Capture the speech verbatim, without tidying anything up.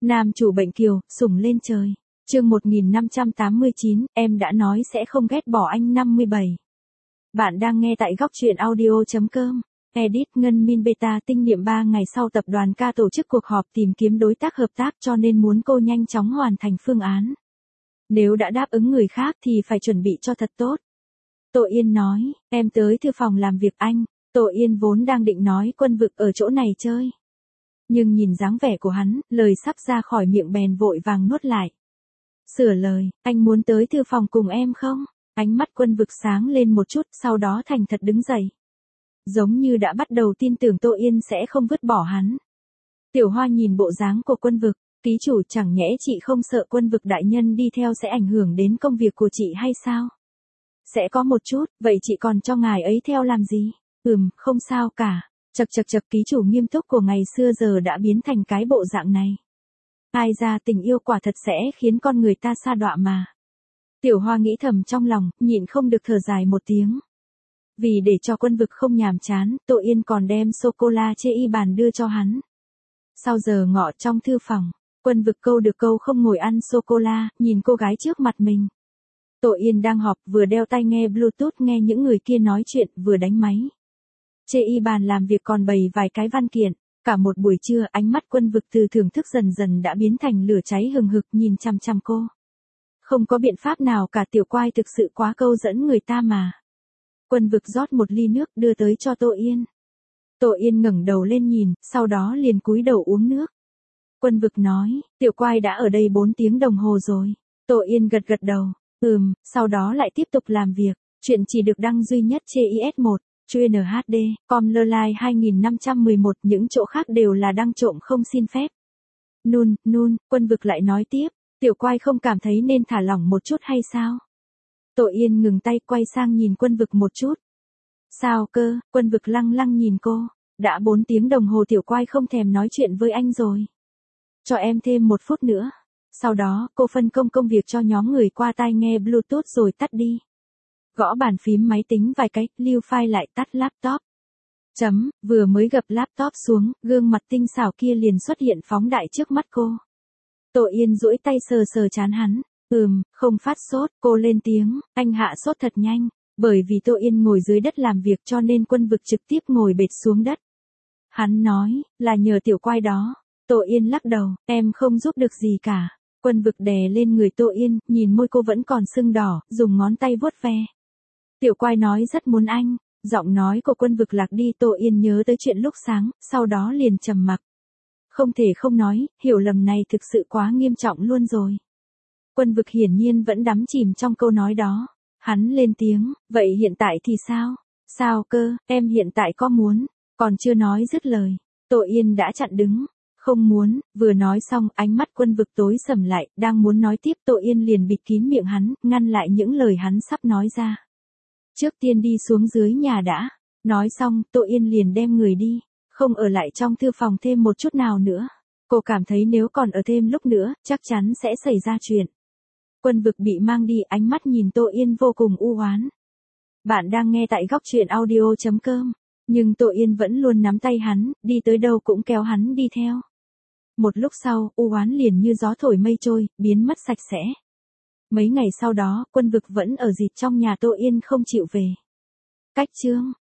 Nam chủ bệnh kiều, sủng lên trời. Chương một nghìn năm trăm tám mươi chín, em đã nói sẽ không ghét bỏ anh năm mươi bảy. Bạn đang nghe tại góc truyện audio.com. Edit Ngân Min Beta tinh niệm ba ngày sau tập đoàn ca tổ chức cuộc họp tìm kiếm đối tác hợp tác cho nên muốn cô nhanh chóng hoàn thành phương án. Nếu đã đáp ứng người khác thì phải chuẩn bị cho thật tốt. Tô Yên nói, em tới thư phòng làm việc anh. Tô Yên vốn đang định nói Quân Vực ở chỗ này chơi. Nhưng nhìn dáng vẻ của hắn, lời sắp ra khỏi miệng bèn vội vàng nuốt lại. Sửa lời, anh muốn tới thư phòng cùng em không? Ánh mắt Quân Vực sáng lên một chút, sau đó thành thật đứng dậy. Giống như đã bắt đầu tin tưởng Tô Yên sẽ không vứt bỏ hắn. Tiểu Hoa nhìn bộ dáng của Quân Vực, ký chủ chẳng nhẽ chị không sợ Quân Vực đại nhân đi theo sẽ ảnh hưởng đến công việc của chị hay sao? Sẽ có một chút, vậy chị còn cho ngài ấy theo làm gì? Ừm, không sao cả. Chật chật chật ký chủ nghiêm túc của ngày xưa giờ đã biến thành cái bộ dạng này. Ai ra tình yêu quả thật sẽ khiến con người ta sa đọa mà. Tiểu Hoa nghĩ thầm trong lòng, nhịn không được thở dài một tiếng. Vì để cho Quân Vực không nhàm chán, Tô Yên còn đem sô-cô-la chê y bàn đưa cho hắn. Sau giờ ngọ trong thư phòng, Quân Vực câu được câu không ngồi ăn sô-cô-la, nhìn cô gái trước mặt mình. Tô Yên đang họp vừa đeo tai nghe Bluetooth nghe những người kia nói chuyện vừa đánh máy. Chê y bàn làm việc còn bày vài cái văn kiện, cả một buổi trưa ánh mắt Quân Vực từ thưởng thức dần dần đã biến thành lửa cháy hừng hực nhìn chăm chăm cô. Không có biện pháp nào cả, tiểu quai thực sự quá câu dẫn người ta mà. Quân Vực rót một ly nước đưa tới cho Tô Yên. Tô Yên ngẩng đầu lên nhìn, sau đó liền cúi đầu uống nước. Quân Vực nói, tiểu quai đã ở đây bốn tiếng đồng hồ rồi. Tô Yên gật gật đầu, ừm, sau đó lại tiếp tục làm việc, chuyện chỉ được đăng duy nhất trên i ét một. Chuyên en hát đê, com lơ lai hai nghìn năm trăm mười một, những chỗ khác đều là đăng trộm không xin phép. Nun, nun, Quân Vực lại nói tiếp, tiểu quai không cảm thấy nên thả lỏng một chút hay sao? Tô Yên ngừng tay quay sang nhìn Quân Vực một chút. Sao cơ? Quân Vực lăng lăng nhìn cô, đã bốn tiếng đồng hồ tiểu quai không thèm nói chuyện với anh rồi. Cho em thêm một phút nữa. Sau đó, cô phân công công việc cho nhóm người qua tai nghe Bluetooth rồi tắt đi. Gõ bàn phím máy tính vài cái, lưu file lại tắt laptop. Chấm, vừa mới gập laptop xuống, gương mặt tinh xảo kia liền xuất hiện phóng đại trước mắt cô. Tô Yên duỗi tay sờ sờ trán hắn, ừm, không phát sốt, cô lên tiếng, anh hạ sốt thật nhanh, bởi vì Tô Yên ngồi dưới đất làm việc cho nên Quân Vực trực tiếp ngồi bệt xuống đất. Hắn nói, là nhờ tiểu quai đó. Tô Yên lắc đầu, em không giúp được gì cả. Quân Vực đè lên người Tô Yên, nhìn môi cô vẫn còn sưng đỏ, dùng ngón tay vuốt ve. Tiểu quai nói rất muốn anh, giọng nói của Quân Vực lạc đi. Tô Yên nhớ tới chuyện lúc sáng, sau đó liền trầm mặc. Không thể không nói, hiểu lầm này thực sự quá nghiêm trọng luôn rồi. Quân Vực hiển nhiên vẫn đắm chìm trong câu nói đó. Hắn lên tiếng, vậy hiện tại thì sao? Sao cơ, em hiện tại có muốn? Còn chưa nói dứt lời, Tô Yên đã chặn đứng. Không muốn, vừa nói xong ánh mắt Quân Vực tối sầm lại, đang muốn nói tiếp Tô Yên liền bịt kín miệng hắn, ngăn lại những lời hắn sắp nói ra. Trước tiên đi xuống dưới nhà đã. Nói xong, Tô Yên liền đem người đi, không ở lại trong thư phòng thêm một chút nào nữa. Cô cảm thấy nếu còn ở thêm lúc nữa, chắc chắn sẽ xảy ra chuyện. Quân Vực bị mang đi, ánh mắt nhìn Tô Yên vô cùng u oán. Bạn đang nghe tại góc truyện audio.com, nhưng Tô Yên vẫn luôn nắm tay hắn, đi tới đâu cũng kéo hắn đi theo. Một lúc sau, u oán liền như gió thổi mây trôi, biến mất sạch sẽ. Mấy ngày sau đó, Quân Vực vẫn ở dịt trong nhà Tô Yên không chịu về. Cách chương